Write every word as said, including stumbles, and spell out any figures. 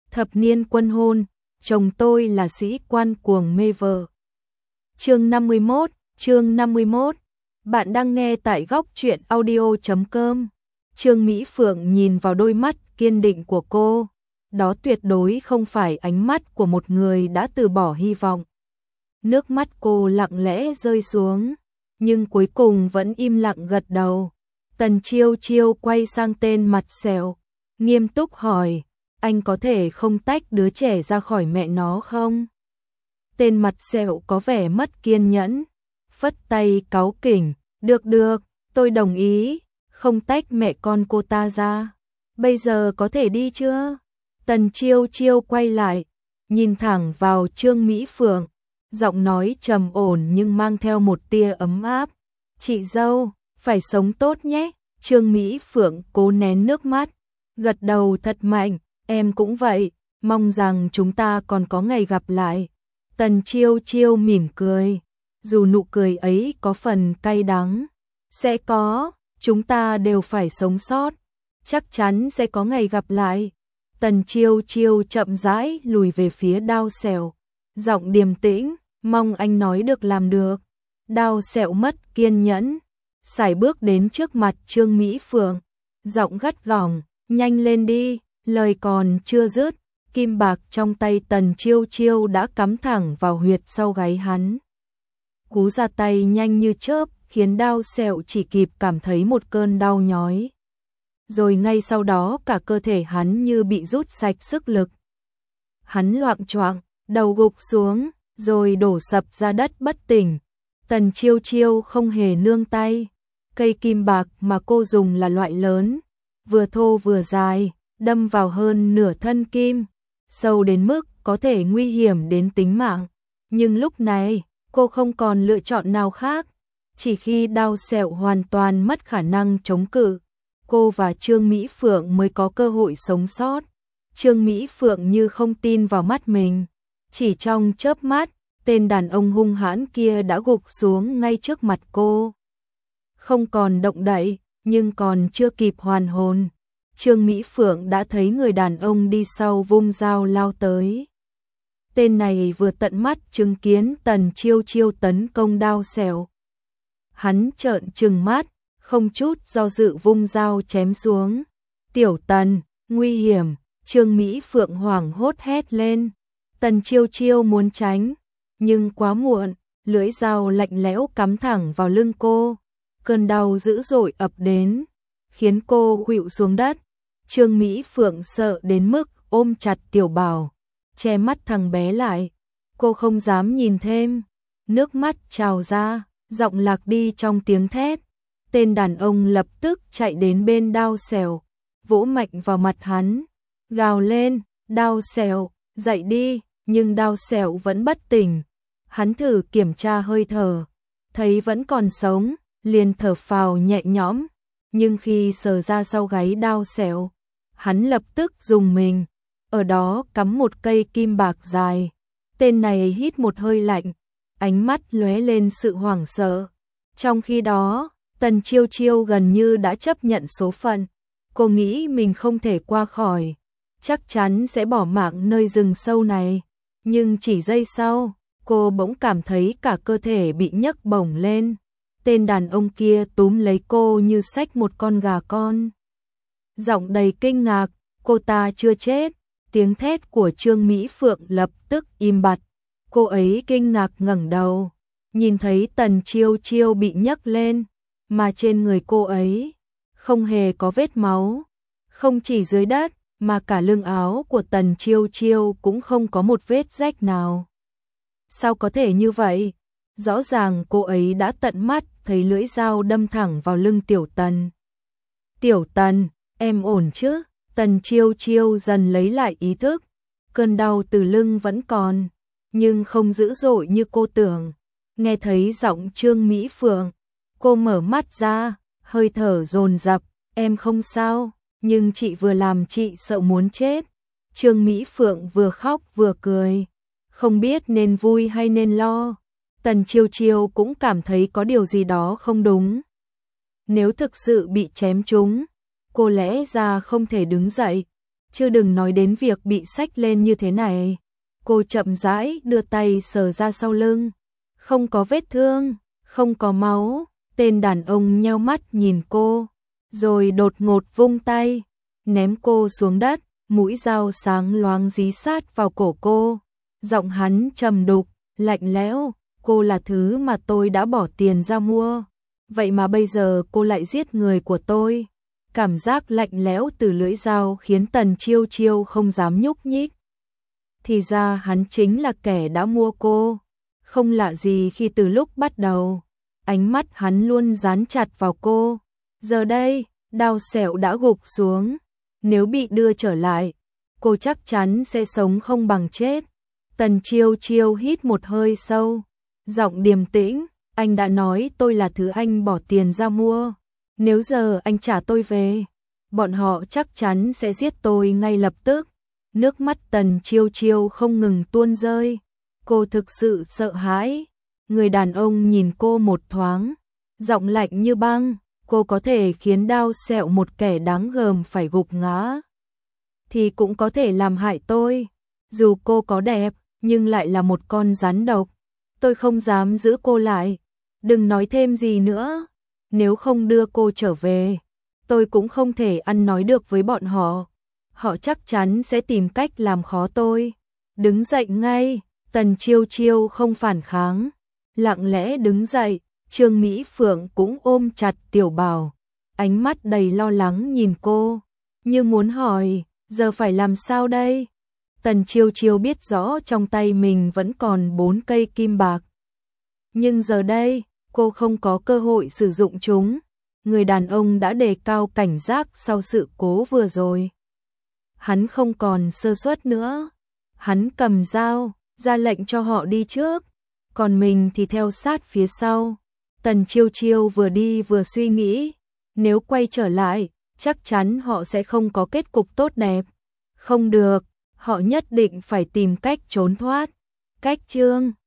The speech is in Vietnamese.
thập niên quân hôn, chồng tôi là sĩ quan cuồng mê vợ. Chương năm mươi mốt, chương năm mươi mốt. Bạn đang nghe tại góc truyện audio chấm com. Trương Mỹ Phượng nhìn vào đôi mắt kiên định của cô, đó tuyệt đối không phải ánh mắt của một người đã từ bỏ hy vọng. Nước mắt cô lặng lẽ rơi xuống, nhưng cuối cùng vẫn im lặng gật đầu. Tần Chiêu Chiêu quay sang tên mặt sẹo, nghiêm túc hỏi, anh có thể không tách đứa trẻ ra khỏi mẹ nó không? Tên mặt sẹo có vẻ mất kiên nhẫn, phất tay cáu kỉnh, được được, tôi đồng ý, không tách mẹ con cô ta ra. Bây giờ có thể đi chưa? Tần Chiêu Chiêu quay lại, nhìn thẳng vào Trương Mỹ Phượng, giọng nói trầm ổn nhưng mang theo một tia ấm áp. Chị dâu, phải sống tốt nhé. Trương Mỹ Phượng cố nén nước mắt, gật đầu thật mạnh, em cũng vậy, mong rằng chúng ta còn có ngày gặp lại. Tần Chiêu Chiêu mỉm cười, dù nụ cười ấy có phần cay đắng. Sẽ có, chúng ta đều phải sống sót, chắc chắn sẽ có ngày gặp lại. Tần Chiêu Chiêu chậm rãi lùi về phía Đao Sẹo, giọng điềm tĩnh, mong anh nói được làm được. Đao Sẹo mất kiên nhẫn, sải bước đến trước mặt Trương Mỹ Phượng, giọng gắt gỏng, nhanh lên đi. Lời còn chưa dứt, kim bạc trong tay Tần Chiêu Chiêu đã cắm thẳng vào huyệt sau gáy hắn. Cú ra tay nhanh như chớp, khiến Đao Sẹo chỉ kịp cảm thấy một cơn đau nhói. Rồi ngay sau đó cả cơ thể hắn như bị rút sạch sức lực. Hắn loạng choạng, đầu gục xuống, rồi đổ sập ra đất bất tỉnh. Tần Chiêu Chiêu không hề nương tay. Cây kim bạc mà cô dùng là loại lớn, vừa thô vừa dài, đâm vào hơn nửa thân kim, sâu đến mức có thể nguy hiểm đến tính mạng. Nhưng lúc này, cô không còn lựa chọn nào khác. Chỉ khi Đao Sẹo hoàn toàn mất khả năng chống cự, cô và Trương Mỹ Phượng mới có cơ hội sống sót. Trương Mỹ Phượng như không tin vào mắt mình. Chỉ trong chớp mắt, tên đàn ông hung hãn kia đã gục xuống ngay trước mặt cô. Không còn động đậy, nhưng còn chưa kịp hoàn hồn, Trương Mỹ Phượng đã thấy người đàn ông đi sau vung dao lao tới. Tên này vừa tận mắt chứng kiến Tần Chiêu Chiêu tấn công Đao Sẹo. Hắn trợn trừng mắt, không chút do dự vung dao chém xuống. Tiểu Tần, nguy hiểm, Trương Mỹ Phượng hoảng hốt hét lên. Tần Chiêu Chiêu muốn tránh, nhưng quá muộn, lưỡi dao lạnh lẽo cắm thẳng vào lưng cô. Cơn đau dữ dội ập đến, khiến cô khuỵu xuống đất. Trương Mỹ Phượng sợ đến mức ôm chặt Tiểu Bảo, che mắt thằng bé lại. Cô không dám nhìn thêm, nước mắt trào ra, giọng lạc đi trong tiếng thét. Tên đàn ông lập tức chạy đến bên Đao Sẹo, vỗ mạnh vào mặt hắn, gào lên, Đao Sẹo, dậy đi, nhưng Đao Sẹo vẫn bất tỉnh. Hắn thử kiểm tra hơi thở, thấy vẫn còn sống, liền thở phào nhẹ nhõm, nhưng khi sờ ra sau gáy Đao Sẹo, hắn lập tức rùng mình, ở đó cắm một cây kim bạc dài. Tên này hít một hơi lạnh, ánh mắt lóe lên sự hoảng sợ. Trong khi đó, Tần Chiêu Chiêu gần như đã chấp nhận số phận, cô nghĩ mình không thể qua khỏi, chắc chắn sẽ bỏ mạng nơi rừng sâu này, nhưng chỉ giây sau, cô bỗng cảm thấy cả cơ thể bị nhấc bổng lên. Tên đàn ông kia túm lấy cô như xách một con gà con. Giọng đầy kinh ngạc, cô ta chưa chết. Tiếng thét của Trương Mỹ Phượng lập tức im bặt. Cô ấy kinh ngạc ngẩng đầu, nhìn thấy Tần Chiêu Chiêu bị nhấc lên, mà trên người cô ấy không hề có vết máu. Không chỉ dưới đất, mà cả lưng áo của Tần Chiêu Chiêu cũng không có một vết rách nào. Sao có thể như vậy? Rõ ràng cô ấy đã tận mắt thấy lưỡi dao đâm thẳng vào lưng Tiểu Tần. Tiểu Tần, em ổn chứ? Tần Chiêu Chiêu dần lấy lại ý thức. Cơn đau từ lưng vẫn còn, nhưng không dữ dội như cô tưởng. Nghe thấy giọng Trương Mỹ Phượng, cô mở mắt ra, hơi thở dồn dập. Em không sao, nhưng chị vừa làm chị sợ muốn chết. Trương Mỹ Phượng vừa khóc vừa cười, không biết nên vui hay nên lo. Tần Chiêu Chiêu cũng cảm thấy có điều gì đó không đúng. Nếu thực sự bị chém trúng, cô lẽ ra không thể đứng dậy, chứ đừng nói đến việc bị xách lên như thế này. Cô chậm rãi đưa tay sờ ra sau lưng. Không có vết thương, không có máu. Tên đàn ông nheo mắt nhìn cô, rồi đột ngột vung tay, ném cô xuống đất, mũi dao sáng loáng dí sát vào cổ cô. Giọng hắn trầm đục, lạnh lẽo, cô là thứ mà tôi đã bỏ tiền ra mua. Vậy mà bây giờ cô lại giết người của tôi. Cảm giác lạnh lẽo từ lưỡi dao khiến Tần Chiêu Chiêu không dám nhúc nhích. Thì ra hắn chính là kẻ đã mua cô. Không lạ gì khi từ lúc bắt đầu, ánh mắt hắn luôn dán chặt vào cô. Giờ đây, đao sẹo đã gục xuống. Nếu bị đưa trở lại, cô chắc chắn sẽ sống không bằng chết. Tần Chiêu Chiêu hít một hơi sâu, giọng điềm tĩnh, anh đã nói tôi là thứ anh bỏ tiền ra mua. Nếu giờ anh trả tôi về, bọn họ chắc chắn sẽ giết tôi ngay lập tức. Nước mắt Tần Chiêu Chiêu không ngừng tuôn rơi. Cô thực sự sợ hãi. Người đàn ông nhìn cô một thoáng, giọng lạnh như băng, cô có thể khiến đao sẹo một kẻ đáng gờm phải gục ngã, thì cũng có thể làm hại tôi. Dù cô có đẹp, nhưng lại là một con rắn độc. Tôi không dám giữ cô lại. Đừng nói thêm gì nữa. Nếu không đưa cô trở về, tôi cũng không thể ăn nói được với bọn họ. Họ chắc chắn sẽ tìm cách làm khó tôi. Đứng dậy ngay. Tần Chiêu Chiêu không phản kháng, lặng lẽ đứng dậy. Trương Mỹ Phượng cũng ôm chặt Tiểu Bảo, ánh mắt đầy lo lắng nhìn cô, như muốn hỏi, giờ phải làm sao đây? Tần Chiêu Chiêu biết rõ trong tay mình vẫn còn bốn cây kim bạc. Nhưng giờ đây, cô không có cơ hội sử dụng chúng. Người đàn ông đã đề cao cảnh giác sau sự cố vừa rồi. Hắn không còn sơ suất nữa. Hắn cầm dao, ra lệnh cho họ đi trước, còn mình thì theo sát phía sau. Tần Chiêu Chiêu vừa đi vừa suy nghĩ, nếu quay trở lại, chắc chắn họ sẽ không có kết cục tốt đẹp. Không được, họ nhất định phải tìm cách trốn thoát. Cách chương